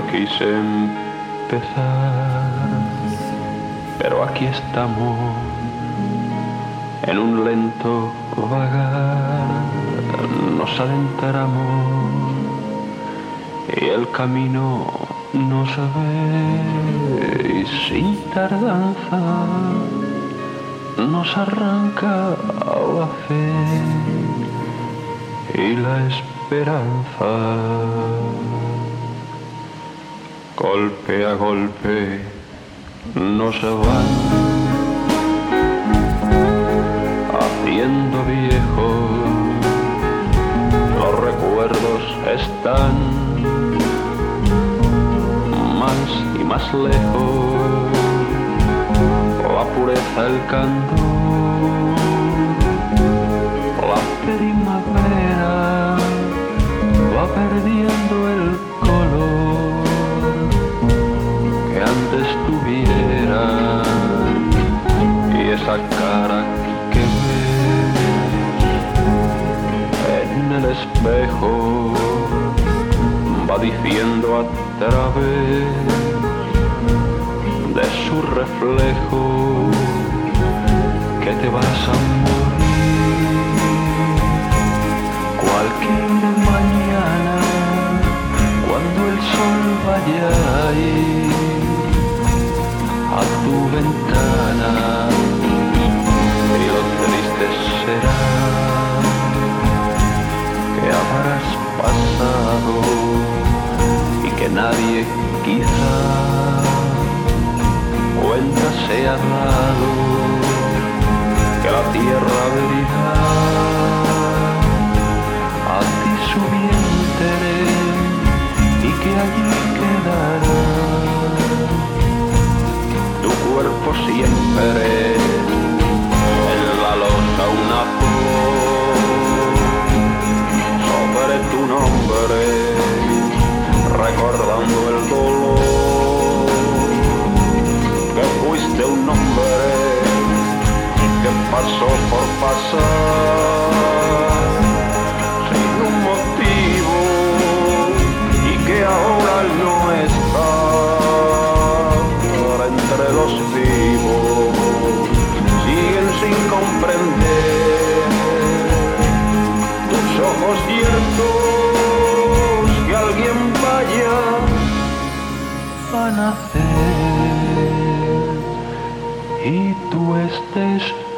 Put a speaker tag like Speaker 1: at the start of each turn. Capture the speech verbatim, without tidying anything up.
Speaker 1: quise empezar, pero aquí estamos en un lento vagar, nos adentramos y el camino no se ve, y sin tardanza nos arranca la fe y la esperanza. Golpe a golpe no se van haciendo viejos, los recuerdos están más y más lejos, la pureza, el candor, la primavera va perdiendo el color que antes tuviera, y esa cara que ves en el espejo va diciendo a través de su reflejo que te vas a morir cualquier mañana cuando el sol vaya a ir a tu ventana, y lo triste será que habrás pasado y que nadie quizá cuenta se ha dado, que la tierra abrirá a ti su vientre y que allí quedará tu cuerpo siempre en la losa, una flor sobre tu nombre, recordando el dolor, que fuiste un hombre que pasó por pasar sin un motivo y que ahora no está entre los vivos, siguen sin comprender tus ojos ciertos, que alguien vaya a nacer y tú estés